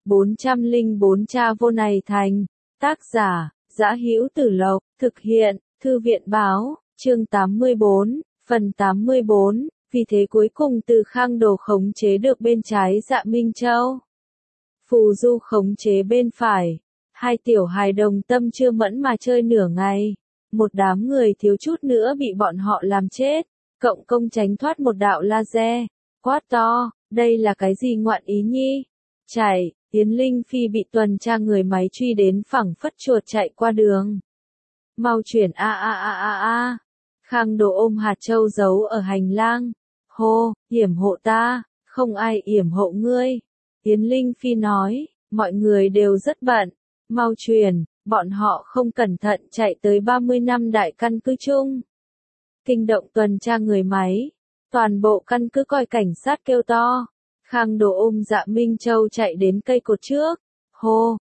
404 Cha vô này thành. Tác giả, Dã Hữu Tử Lộc, thực hiện, Thư viện báo, chương 84, phần 84, vì thế cuối cùng Từ Khang Đồ khống chế được bên trái Dạ Minh Châu. Phù Du khống chế bên phải. Hai tiểu hài đồng tâm chưa mẫn mà chơi nửa ngày. Một đám người thiếu chút nữa bị bọn họ làm chết. Cộng công tránh thoát một đạo laser. Quát to, đây là cái gì ngoạn ý nhi? Chạy, Yến Linh Phi bị tuần tra người máy truy đến phẳng phất chuột chạy qua đường. Mau chuyển a. Khang Đồ ôm hạt châu giấu ở hành lang. Hô, yểm hộ ta, không ai yểm hộ ngươi. Yến Linh Phi nói, mọi người đều rất bận. Mau truyền, bọn họ không cẩn thận chạy tới 30 năm đại căn cứ chung. Kinh động tuần tra người máy. Toàn bộ căn cứ coi cảnh sát kêu to. Khang Đồ ôm Dạ Minh Châu chạy đến cây cột trước. Hô,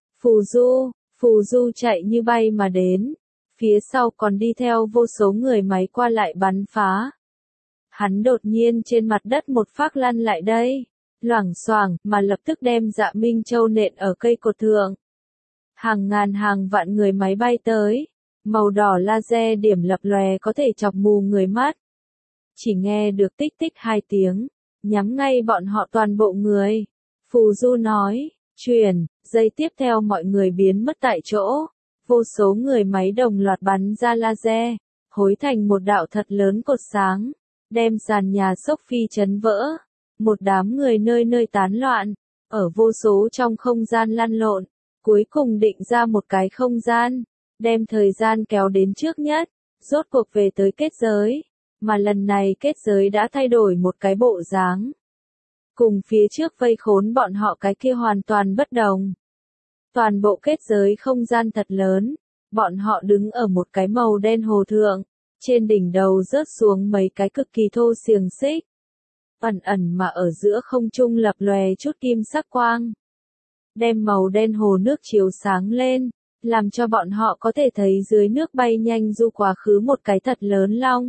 Phù Du chạy như bay mà đến. Phía sau còn đi theo vô số người máy qua lại bắn phá. Hắn đột nhiên trên mặt đất một phát lăn lại đây. Loảng xoảng mà lập tức đem Dạ Minh Châu nện ở cây cột thượng. Hàng ngàn hàng vạn người máy bay tới. Màu đỏ laser điểm lập lòe có thể chọc mù người mắt. Chỉ nghe được tích tích 2 tiếng. Nhắm ngay bọn họ toàn bộ người. Phù Du nói, truyền, giây tiếp theo mọi người biến mất tại chỗ. Vô số người máy đồng loạt bắn ra laser. Hối thành một đạo thật lớn cột sáng. Đem sàn nhà sốc phi chấn vỡ. Một đám người nơi nơi tán loạn. Ở vô số trong không gian lăn lộn. Cuối cùng định ra một cái không gian. Đem thời gian kéo đến trước nhất. Rốt cuộc về tới kết giới. Mà lần này kết giới đã thay đổi một cái bộ dáng. Cùng phía trước vây khốn bọn họ cái kia hoàn toàn bất đồng. Toàn bộ kết giới không gian thật lớn. Bọn họ đứng ở một cái màu đen hồ thượng. Trên đỉnh đầu rớt xuống mấy cái cực kỳ thô xiềng xích. Ẩn ẩn mà ở giữa không trung lập lòe chút kim sắc quang. Đem màu đen hồ nước chiếu sáng lên. Làm cho bọn họ có thể thấy dưới nước bay nhanh du quá khứ một cái thật lớn long.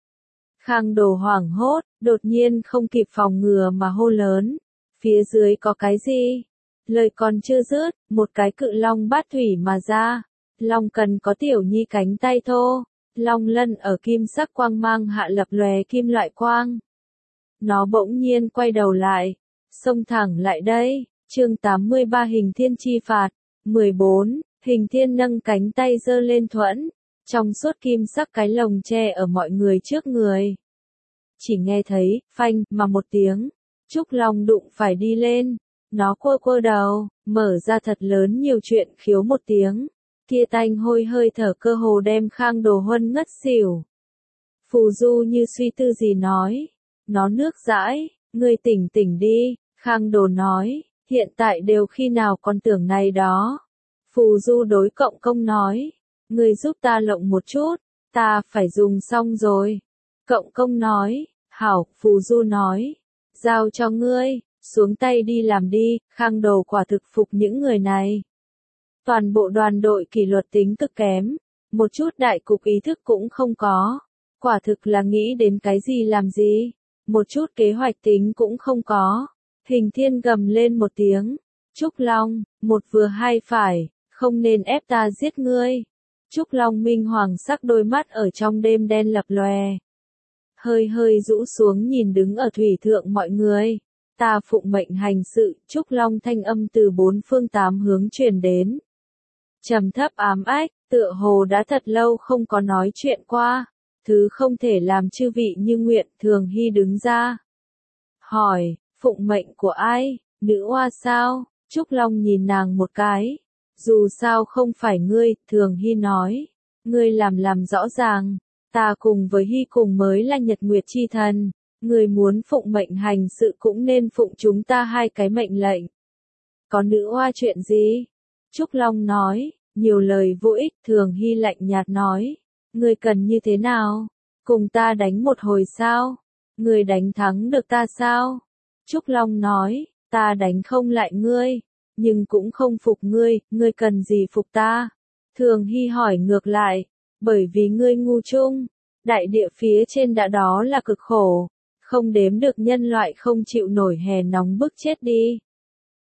Khang Đồ hoảng hốt, đột nhiên không kịp phòng ngừa mà hô lớn. Phía dưới có cái gì? Lời còn chưa dứt, một cái cự long bát thủy mà ra. Long cần có tiểu nhi cánh tay thô. Long lân ở kim sắc quang mang hạ lập lòe kim loại quang. Nó bỗng nhiên quay đầu lại. Xông thẳng lại đây. Chương 83 Hình Thiên chi phạt. 14. Hình Thiên nâng cánh tay giơ lên thuẫn. Trong suốt kim sắc cái lồng che ở mọi người trước người. Chỉ nghe thấy, phanh, mà một tiếng. Trúc Long đụng phải đi lên. Nó quơ đầu, mở ra thật lớn nhiều chuyện khiếu một tiếng. Kia tanh hôi hơi thở cơ hồ đem Khang Đồ huân ngất xỉu. Phù Du như suy tư gì nói. Nó nước dãi, ngươi tỉnh đi. Khang Đồ nói, hiện tại đều khi nào còn tưởng này đó. Phù Du đối cộng công nói. Ngươi giúp ta lộng một chút, ta phải dùng xong rồi. Cộng công nói, hảo, Phù Du nói. Giao cho ngươi, xuống tay đi làm đi, Khang Đồ quả thực phục những người này. Toàn bộ đoàn đội kỷ luật tính cực kém, một chút đại cục ý thức cũng không có. Quả thực là nghĩ đến cái gì làm gì, một chút kế hoạch tính cũng không có. Hình Thiên gầm lên một tiếng, Trúc Long, một vừa hai phải, không nên ép ta giết ngươi. Trúc Long minh hoàng sắc đôi mắt ở trong đêm đen lập lòe. Hơi rũ xuống nhìn đứng ở thủy thượng mọi người. Ta phụng mệnh hành sự, Trúc Long thanh âm từ 4 phương 8 hướng truyền đến. Trầm thấp ám ách, tựa hồ đã thật lâu không có nói chuyện qua. Thứ không thể làm chư vị như nguyện, Thường Hy đứng ra. Hỏi, phụng mệnh của ai, nữ oa sao? Trúc Long nhìn nàng một cái. Dù sao không phải ngươi, Thường Hy nói. Ngươi làm rõ ràng. Ta cùng với Hy cùng mới là Nhật Nguyệt chi thần. Ngươi muốn phụng mệnh hành sự cũng nên phụng chúng ta 2 cái mệnh lệnh. Có nữ oa chuyện gì? Trúc Long nói, nhiều lời vô ích. Thường Hy lạnh nhạt nói. Ngươi cần như thế nào? Cùng ta đánh một hồi sao? Ngươi đánh thắng được ta sao? Trúc Long nói, ta đánh không lại ngươi. Nhưng cũng không phục ngươi, ngươi cần gì phục ta? Thường Hy hỏi ngược lại, bởi vì ngươi ngu chung, đại địa phía trên đã đó là cực khổ, không đếm được nhân loại không chịu nổi hè nóng bức chết đi.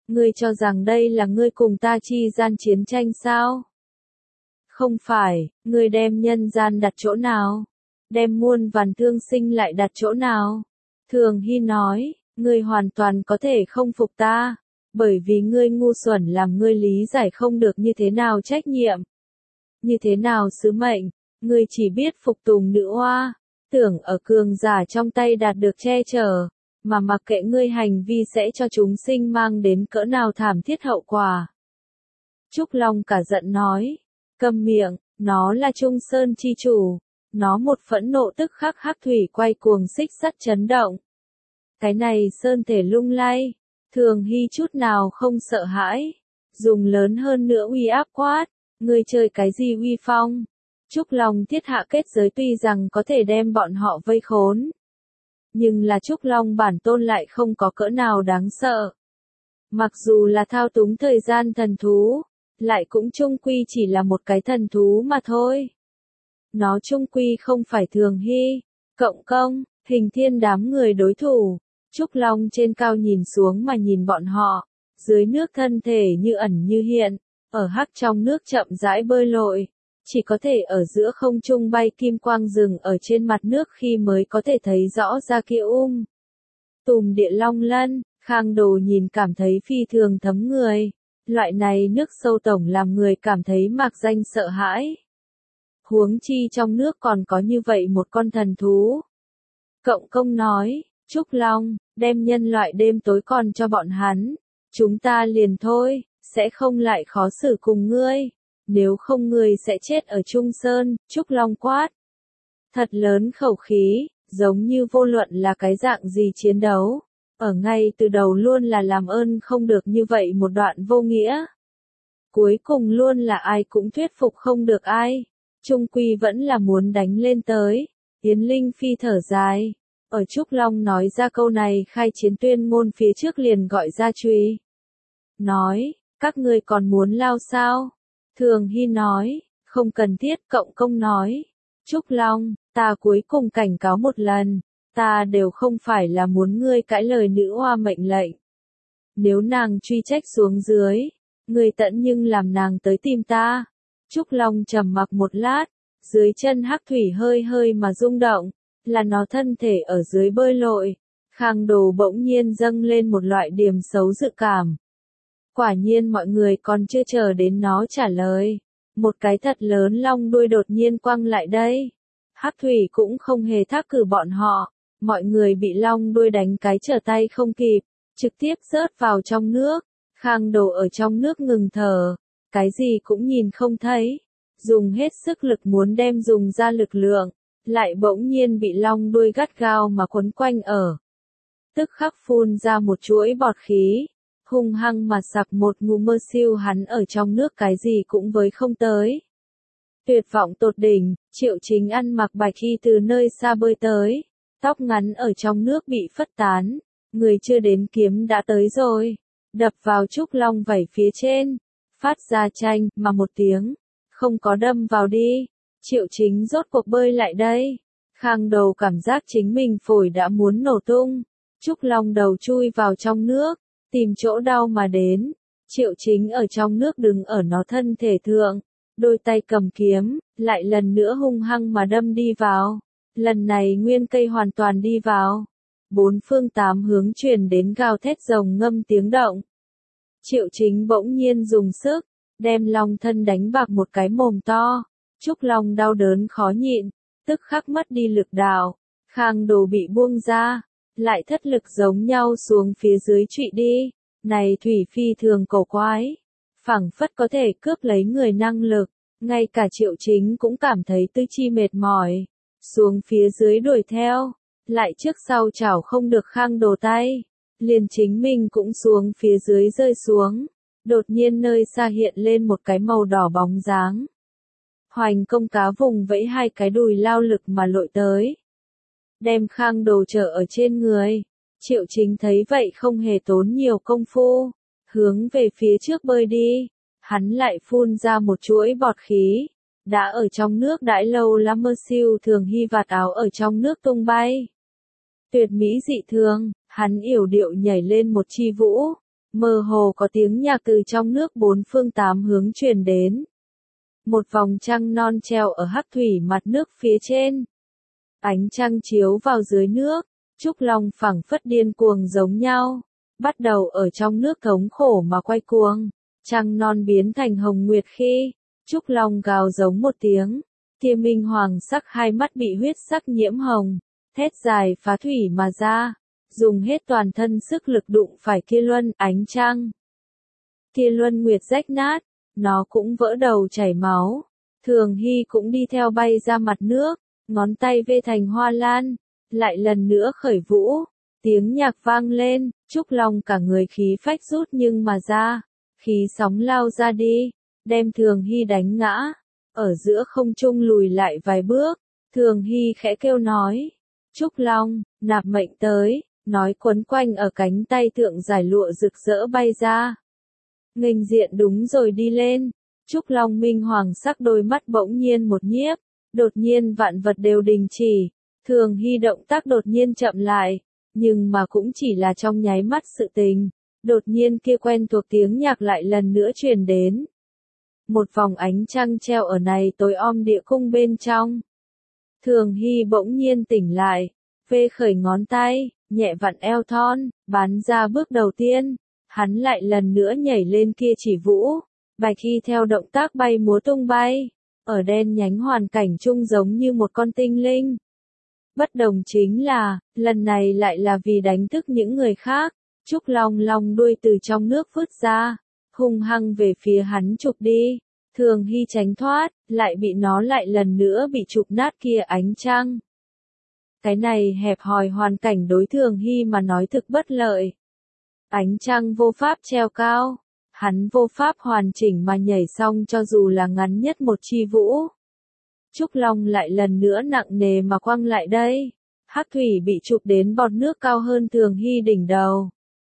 Ngươi cho rằng đây là ngươi cùng ta chi gian chiến tranh sao? Không phải, ngươi đem nhân gian đặt chỗ nào? Đem muôn vàn thương sinh lại đặt chỗ nào? Thường Hy nói, ngươi hoàn toàn có thể không phục ta, bởi vì ngươi ngu xuẩn làm ngươi lý giải không được như thế nào trách nhiệm, như thế nào sứ mệnh, ngươi chỉ biết phục tùng nữ oa, tưởng ở cường giả trong tay đạt được che chở, mà mặc kệ ngươi hành vi sẽ cho chúng sinh mang đến cỡ nào thảm thiết hậu quả. Trúc Long cả giận nói, câm miệng, nó là Trung Sơn chi chủ, nó một phẫn nộ tức khắc hắc thủy quay cuồng xích sắt chấn động. Cái này sơn thể lung lay, Thường Hy chút nào không sợ hãi, dùng lớn hơn nữa uy áp quát, ngươi chơi cái gì uy phong? Trúc Long thiết hạ kết giới tuy rằng có thể đem bọn họ vây khốn, nhưng là Trúc Long bản tôn lại không có cỡ nào đáng sợ. Mặc dù là thao túng thời gian thần thú, lại cũng chung quy chỉ là một cái thần thú mà thôi. Nó chung quy không phải Thường Hy, Cộng Công, Hình Thiên đám người đối thủ. Trúc Long trên cao nhìn xuống mà nhìn bọn họ, dưới nước thân thể như ẩn như hiện, ở hắc trong nước chậm rãi bơi lội, chỉ có thể ở giữa không trung bay kim quang rừng ở trên mặt nước khi mới có thể thấy rõ ra kia tùm địa long lân. Khang Đồ nhìn cảm thấy phi thường thấm người, loại này nước sâu tổng làm người cảm thấy mạc danh sợ hãi. Huống chi trong nước còn có như vậy một con thần thú. Cộng Công nói, Trúc Long, đem nhân loại đêm tối còn cho bọn hắn, chúng ta liền thôi, sẽ không lại khó xử cùng ngươi, nếu không ngươi sẽ chết ở Trung Sơn. Trúc Long quát. Thật lớn khẩu khí, giống như vô luận là cái dạng gì chiến đấu, ở ngay từ đầu luôn là làm ơn không được như vậy một đoạn vô nghĩa. Cuối cùng luôn là ai cũng thuyết phục không được ai, chung quy vẫn là muốn đánh lên tới. Yến Linh Phi thở dài, ở Trúc Long nói ra câu này khai chiến tuyên ngôn phía trước liền gọi ra Truy. Nói, các ngươi còn muốn lao sao? Thường Hy nói, không cần thiết. Cộng Công nói, Trúc Long, ta cuối cùng cảnh cáo một lần, ta đều không phải là muốn ngươi cãi lời nữ oa mệnh lệnh. Nếu nàng truy trách xuống dưới, ngươi tận nhưng làm nàng tới tìm ta. Trúc Long trầm mặc một lát, dưới chân hắc thủy hơi hơi mà rung động, là nó thân thể ở dưới bơi lội. Khang Đồ bỗng nhiên dâng lên một loại điềm xấu dự cảm. Quả nhiên mọi người còn chưa chờ đến nó trả lời, một cái thật lớn long đuôi đột nhiên quăng lại đây. Hắc thủy cũng không hề thác cử bọn họ, mọi người bị long đuôi đánh cái trở tay không kịp, trực tiếp rớt vào trong nước. Khang Đồ ở trong nước ngừng thở, cái gì cũng nhìn không thấy, dùng hết sức lực muốn đem dùng ra lực lượng, lại bỗng nhiên bị long đuôi gắt gao mà quấn quanh ở. Tức khắc phun ra một chuỗi bọt khí, hung hăng mà sặc một ngụm mơ siêu hắn ở trong nước cái gì cũng với không tới. Tuyệt vọng tột đỉnh, Triệu Chính ăn mặc bạch y từ nơi xa bơi tới, tóc ngắn ở trong nước bị phất tán, người chưa đến kiếm đã tới rồi, đập vào Trúc Long vảy phía trên, phát ra chanh mà một tiếng, không có đâm vào đi. Triệu Chính rốt cuộc bơi lại đây, Khang Đầu cảm giác chính mình phổi đã muốn nổ tung. Trúc Long đầu chui vào trong nước, tìm chỗ đau mà đến. Triệu Chính ở trong nước đứng ở nó thân thể thượng, đôi tay cầm kiếm, lại lần nữa hung hăng mà đâm đi vào. Lần này nguyên cây hoàn toàn đi vào. Bốn phương tám hướng truyền đến gào thét rồng ngâm tiếng động. Triệu Chính bỗng nhiên dùng sức, đem long thân đánh bạc một cái mồm to. Trúc Long đau đớn khó nhịn, tức khắc mất đi lực đạo. Khang Đồ bị buông ra, lại thất lực giống nhau xuống phía dưới trụy đi. Này thủy phi thường cổ quái, phảng phất có thể cướp lấy người năng lực, ngay cả Triệu Chính cũng cảm thấy tư chi mệt mỏi, xuống phía dưới đuổi theo, lại trước sau chảo không được Khang Đồ tay, liền chính mình cũng xuống phía dưới rơi xuống, đột nhiên nơi xa hiện lên một cái màu đỏ bóng dáng. Hoành Công cá vùng vẫy hai cái đùi lao lực mà lội tới, đem Khang Đồ trở ở trên người. Triệu Chính thấy vậy không hề tốn nhiều công phu, hướng về phía trước bơi đi, hắn lại phun ra một chuỗi bọt khí, đã ở trong nước đãi lâu lắm mơ siêu Thường Hy vạt áo ở trong nước tung bay. Tuyệt mỹ dị thường, hắn yểu điệu nhảy lên một chi vũ, Mơ hồ có tiếng nhạc từ trong nước bốn phương tám hướng truyền đến. Một vòng trăng non treo ở hắc thủy mặt nước phía trên. Ánh trăng chiếu vào dưới nước, Trúc Long phảng phất điên cuồng giống nhau. Bắt đầu ở trong nước thống khổ mà quay cuồng. Trăng non biến thành hồng nguyệt khi, Trúc Long gào giống một tiếng. Kia minh hoàng sắc hai mắt bị huyết sắc nhiễm hồng. Thét dài phá thủy mà ra. Dùng hết toàn thân sức lực đụng phải kia luân ánh trăng. Kia luân nguyệt rách nát, nó cũng vỡ đầu chảy máu. Thường Hy cũng đi theo bay ra mặt nước, ngón tay vê thành hoa lan, lại lần nữa khởi vũ. Tiếng nhạc vang lên, Trúc Long cả người khí phách rút nhưng mà ra, khí sóng lao ra đi, đem Thường Hy đánh ngã. Ở giữa không trung lùi lại vài bước, Thường Hy khẽ kêu nói. Trúc Long, nạp mệnh tới. Nói quấn quanh ở cánh tay thượng giải lụa rực rỡ bay ra. Nghênh diện đúng rồi đi lên. Trúc Long minh hoàng sắc đôi mắt bỗng nhiên một nhiếp. Đột nhiên vạn vật đều đình chỉ. Thường Hy động tác đột nhiên chậm lại. Nhưng mà cũng chỉ là trong nháy mắt sự tình. Đột nhiên kia quen thuộc tiếng nhạc lại lần nữa truyền đến. Một vòng ánh trăng treo ở này tối om địa cung bên trong. Thường Hy bỗng nhiên tỉnh lại. Vê khởi ngón tay. Nhẹ vặn eo thon, bắn ra bước đầu tiên, hắn lại lần nữa nhảy lên kia chỉ vũ, bạch khi theo động tác bay múa tung bay, ở đen nhánh hoàn cảnh chung giống như một con tinh linh. Bất đồng chính là, lần này lại là vì đánh thức những người khác, Trúc Long long đuôi từ trong nước vứt ra, hung hăng về phía hắn chụp đi, Thường Hy tránh thoát, lại bị nó lại lần nữa bị chụp nát kia ánh trăng. Cái này hẹp hòi hoàn cảnh đối Thường Hy mà nói thực bất lợi. Ánh trăng vô pháp treo cao, hắn vô pháp hoàn chỉnh mà nhảy xong cho dù là ngắn nhất một chi vũ. Trúc Long lại lần nữa nặng nề mà quăng lại đây, hắc thủy bị chụp đến bọt nước cao hơn Thường Hy đỉnh đầu.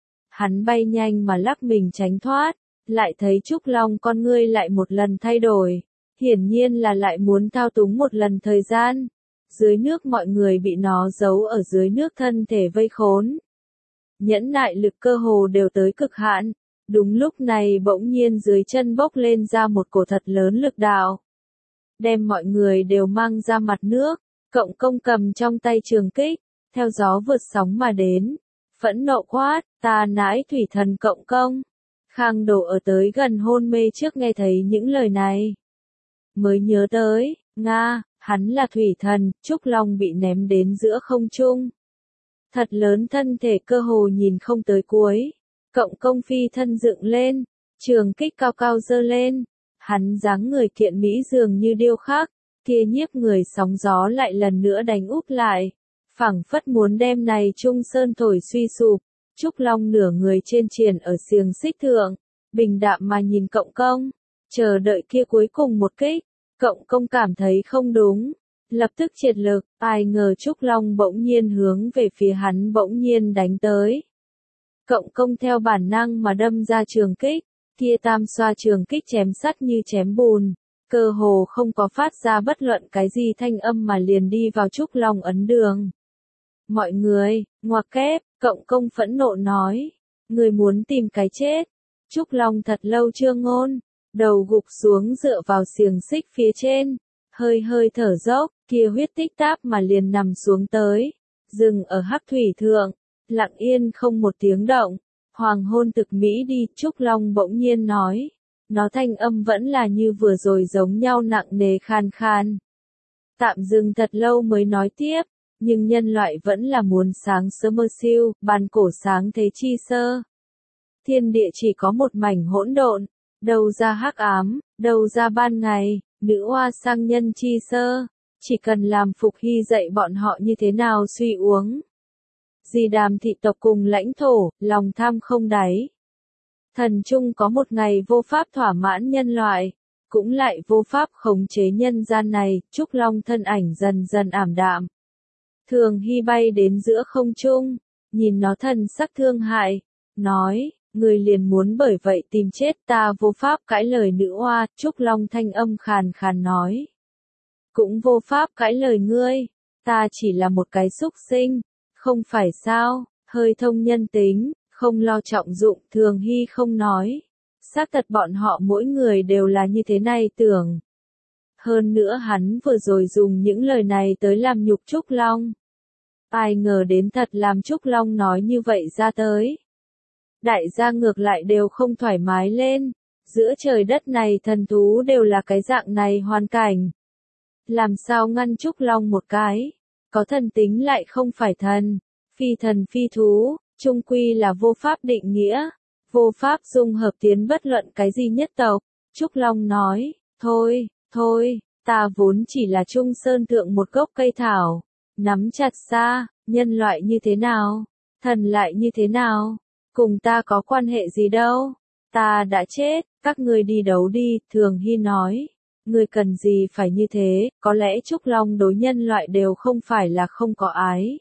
Hắn bay nhanh mà lắc mình tránh thoát, lại thấy Trúc Long con ngươi lại một lần thay đổi, hiển nhiên là lại muốn thao túng một lần thời gian. Dưới nước mọi người bị nó giấu ở dưới nước thân thể vây khốn. Nhẫn nại lực cơ hồ đều tới cực hạn. Đúng lúc này bỗng nhiên dưới chân bốc lên ra một cổ thật lớn lực đạo. Đem mọi người đều mang ra mặt nước, Cộng Công cầm trong tay trường kích, theo gió vượt sóng mà đến. Phẫn nộ quát, ta nãi thủy thần Cộng Công. Khang Đồ ở tới gần hôn mê trước nghe thấy những lời này. Mới nhớ tới, Nga. Hắn là thủy thần, Trúc Long bị ném đến giữa không trung. Thật lớn thân thể cơ hồ nhìn không tới cuối. Cộng Công phi thân dựng lên, trường kích cao cao giơ lên. Hắn dáng người kiện mỹ dường như điêu khắc, kia nhiếp người sóng gió lại lần nữa đánh úp lại. Phảng phất muốn đem này trung sơn thổi suy sụp. Trúc Long nửa người trên triền ở xiềng xích thượng, bình đạm mà nhìn Cộng Công, chờ đợi kia cuối cùng một kích. Cộng Công cảm thấy không đúng, lập tức triệt lực, ai ngờ Trúc Long bỗng nhiên hướng về phía hắn bỗng nhiên đánh tới. Cộng Công theo bản năng mà đâm ra trường kích, kia tam xoa trường kích chém sắt như chém bùn, cơ hồ không có phát ra bất luận cái gì thanh âm mà liền đi vào Trúc Long ấn đường. Mọi người, ngoặc kép, Cộng Công phẫn nộ nói, người muốn tìm cái chết. Trúc Long thật lâu chưa ngôn. Đầu gục xuống dựa vào xiềng xích phía trên, hơi hơi thở dốc, kia huyết tích táp mà liền nằm xuống tới, dừng ở hắc thủy thượng, lặng yên không một tiếng động. Hoàng hôn thực mỹ đi, Trúc Long bỗng nhiên nói, nó thanh âm vẫn là như vừa rồi giống nhau nặng nề khan khan. Tạm dừng thật lâu mới nói tiếp, nhưng nhân loại vẫn là muốn sáng sớm mơ siêu, ban cổ sáng thế chi sơ. Thiên địa chỉ có một mảnh hỗn độn. Đâu ra hắc ám, đâu ra ban ngày, nữ oa sang nhân chi sơ, chỉ cần làm Phục Hy dạy bọn họ như thế nào suy uống. Di Đàm thị tộc cùng lãnh thổ, lòng tham không đáy. Thần chung có một ngày vô pháp thỏa mãn nhân loại, cũng lại vô pháp khống chế nhân gian này, Trúc Long thân ảnh dần dần ảm đạm. Thường Hy bay đến giữa không trung, nhìn nó thần sắc thương hại, nói. Người liền muốn bởi vậy tìm chết ta vô pháp cãi lời nữ oa, Trúc Long thanh âm khàn khàn nói. Cũng vô pháp cãi lời ngươi, ta chỉ là một cái súc sinh, không phải sao, hơi thông nhân tính, không lo trọng dụng, Thường Hy không nói. Xác thật bọn họ mỗi người đều là như thế này tưởng. Hơn nữa hắn vừa rồi dùng những lời này tới làm nhục Trúc Long. Ai ngờ đến thật làm Trúc Long nói như vậy ra tới. Đại gia ngược lại đều không thoải mái lên. Giữa trời đất này thần thú đều là cái dạng này hoàn cảnh. Làm sao ngăn Trúc Long một cái? Có thần tính lại không phải thần. Phi thần phi thú, chung quy là vô pháp định nghĩa. Vô pháp dung hợp tiến bất luận cái gì nhất tộc. Trúc Long nói, thôi, ta vốn chỉ là Trung Sơn thượng một gốc cây thảo. Nắm chặt xa, nhân loại như thế nào? Thần lại như thế nào? Cùng ta có quan hệ gì đâu? Ta đã chết, các ngươi đi đấu đi, Thường Hy nói. Ngươi cần gì phải như thế, có lẽ Trúc Long đối nhân loại đều không phải là không có ái.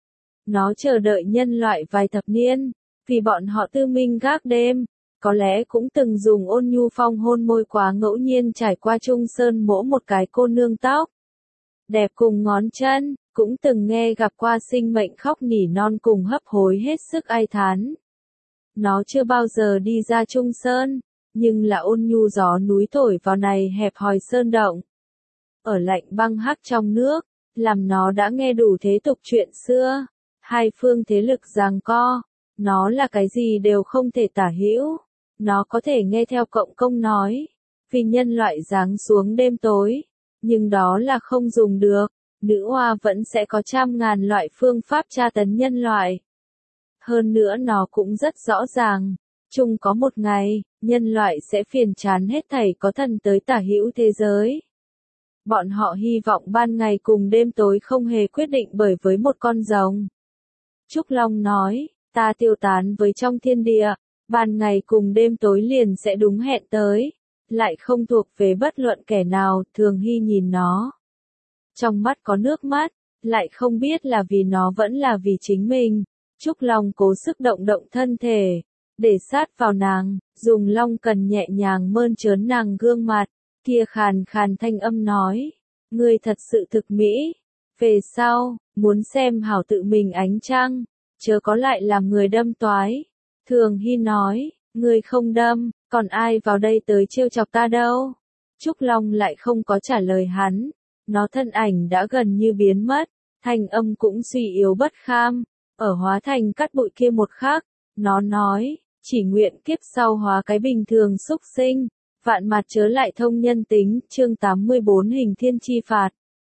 Nó chờ đợi nhân loại vài thập niên, vì bọn họ tư minh gác đêm, có lẽ cũng từng dùng ôn nhu phong hôn môi quá ngẫu nhiên trải qua Trung Sơn mỗ một cái cô nương tóc. Đẹp cùng ngón chân, cũng từng nghe gặp qua sinh mệnh khóc nỉ non cùng hấp hối hết sức ai thán. Nó chưa bao giờ đi ra Trung Sơn, nhưng là ôn nhu gió núi thổi vào này hẹp hòi sơn động. Ở lạnh băng hắc trong nước, làm nó đã nghe đủ thế tục chuyện xưa, hai phương thế lực giằng co, nó là cái gì đều không thể tả hữu, nó có thể nghe theo cộng công nói, vì nhân loại giáng xuống đêm tối, nhưng đó là không dùng được, nữ oa vẫn sẽ có trăm ngàn loại phương pháp tra tấn nhân loại. Hơn nữa nó cũng rất rõ ràng, chung có một ngày, nhân loại sẽ phiền chán hết thảy có thần tới tả hữu thế giới. Bọn họ hy vọng ban ngày cùng đêm tối không hề quyết định bởi với một con rồng. Trúc Long nói, ta tiêu tán với trong thiên địa, ban ngày cùng đêm tối liền sẽ đúng hẹn tới, lại không thuộc về bất luận kẻ nào, Thường Hy nhìn nó. Trong mắt có nước mắt, lại không biết là vì nó vẫn là vì chính mình. Trúc Long cố sức động động thân thể, để sát vào nàng, dùng long cần nhẹ nhàng mơn trớn nàng gương mặt, kia khàn khàn thanh âm nói, ngươi thật sự thực mỹ, về sau, muốn xem hảo tự mình ánh trăng, chớ có lại làm người đâm toái. Thường Hy nói, ngươi không đâm, còn ai vào đây tới trêu chọc ta đâu. Trúc Long lại không có trả lời hắn, nó thân ảnh đã gần như biến mất, thanh âm cũng suy yếu bất kham, ở hóa thành cát bụi kia một khắc, nó nói, chỉ nguyện kiếp sau hóa cái bình thường xúc sinh, vạn mặt chớ lại thông nhân tính, chương 84 hình thiên chi phạt.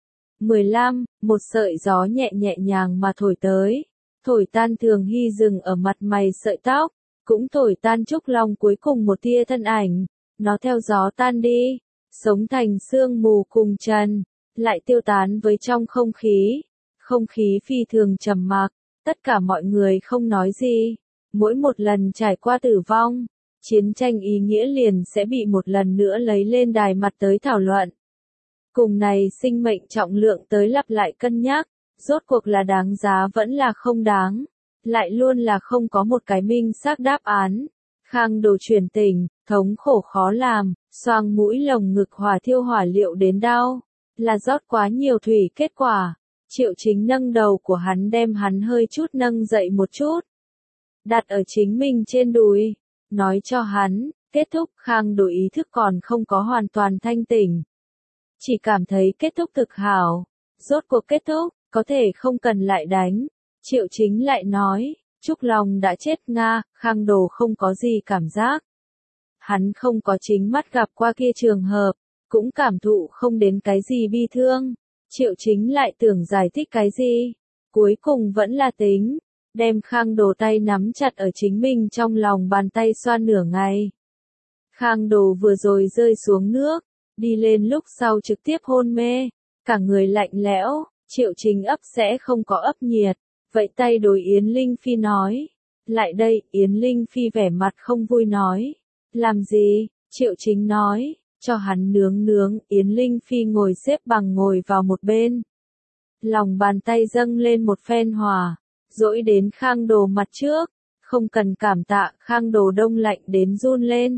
15, một sợi gió nhẹ nhàng mà thổi tới, thổi tan Thường Hy dừng ở mặt mày sợi tóc, cũng thổi tan Trúc Long cuối cùng một tia thân ảnh, nó theo gió tan đi, sống thành sương mù cùng trần, lại tiêu tán với trong không khí phi thường trầm mặc, tất cả mọi người không nói gì, mỗi một lần trải qua tử vong, chiến tranh ý nghĩa liền sẽ bị một lần nữa lấy lên đài mặt tới thảo luận. Cùng này sinh mệnh trọng lượng tới lặp lại cân nhắc, rốt cuộc là đáng giá vẫn là không đáng, lại luôn là không có một cái minh xác đáp án. Khang Đồ truyền tình, thống khổ khó làm, xoang mũi lồng ngực hỏa thiêu hỏa liệu đến đau, là rót quá nhiều thủy kết quả. Triệu Chính nâng đầu của hắn đem hắn hơi chút nâng dậy một chút, đặt ở chính mình trên đùi, nói cho hắn, kết thúc. Khang Đồ ý thức còn không có hoàn toàn thanh tỉnh, chỉ cảm thấy kết thúc thực hảo, rốt cuộc kết thúc, có thể không cần lại đánh. Triệu Chính lại nói, Trúc Long đã chết Nga, Khang Đồ không có gì cảm giác. Hắn không có chính mắt gặp qua kia trường hợp, cũng cảm thụ không đến cái gì bi thương. Triệu Chính lại tưởng giải thích cái gì, cuối cùng vẫn là tính, đem Khang Đồ tay nắm chặt ở chính mình trong lòng bàn tay xoa nửa ngày. Khang Đồ vừa rồi rơi xuống nước, đi lên lúc sau trực tiếp hôn mê, cả người lạnh lẽo, Triệu Chính ấp sẽ không có ấp nhiệt, vậy tay đối Yến Linh Phi nói, lại đây. Yến Linh Phi vẻ mặt không vui nói, làm gì? Triệu Chính nói, cho hắn nướng. Yến Linh Phi ngồi xếp bằng ngồi vào một bên, lòng bàn tay dâng lên một phen hỏa, dỗi đến Khang Đồ mặt trước, không cần cảm tạ. Khang Đồ đông lạnh đến run lên,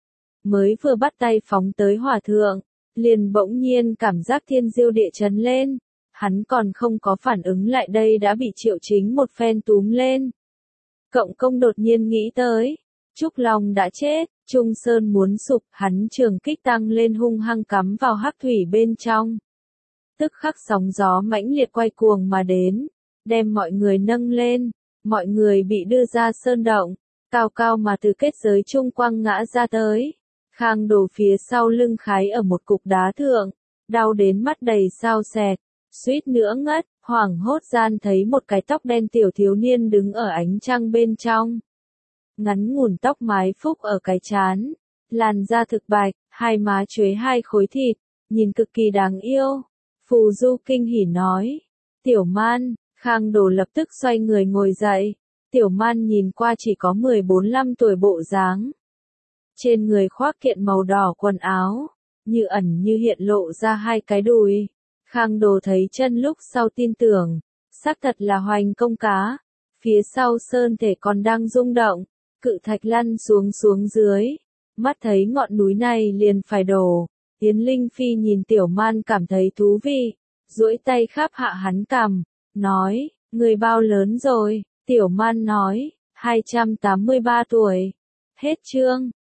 mới vừa bắt tay phóng tới hỏa thượng, liền bỗng nhiên cảm giác thiên diêu địa chấn lên, hắn còn không có phản ứng lại đây đã bị Triệu Chính một phen túm lên. Cộng công đột nhiên nghĩ tới. Trúc Long đã chết, Trung Sơn muốn sụp, hắn trường kích tăng lên hung hăng cắm vào hắc thủy bên trong. Tức khắc sóng gió mãnh liệt quay cuồng mà đến, đem mọi người nâng lên, mọi người bị đưa ra sơn động, cao cao mà từ kết giới trung quăng ngã ra tới. Khang Đồ phía sau lưng khái ở một cục đá thượng, đau đến mắt đầy sao sẹt, suýt nữa ngất, hoảng hốt gian thấy một cái tóc đen tiểu thiếu niên đứng ở ánh trăng bên trong. Ngắn ngủn tóc mái phúc ở cái trán, làn da thực bạch, hai má chuế hai khối thịt, nhìn cực kỳ đáng yêu. Phù Du kinh hỉ nói, Tiểu Man, Khang Đồ lập tức xoay người ngồi dậy. Tiểu Man nhìn qua chỉ có 14-15 tuổi bộ dáng. Trên người khoác kiện màu đỏ quần áo, như ẩn như hiện lộ ra hai cái đùi. Khang Đồ thấy chân lúc sau tin tưởng, xác thật là Hoành Công Cá. Phía sau sơn thể còn đang rung động, cự thạch lăn xuống dưới. Mắt thấy ngọn núi này liền phải đổ. Yến Linh Phi nhìn Tiểu Man cảm thấy thú vị, duỗi tay khắp hạ hắn cằm, nói, người bao lớn rồi? Tiểu Man nói, 283 tuổi. Hết chương.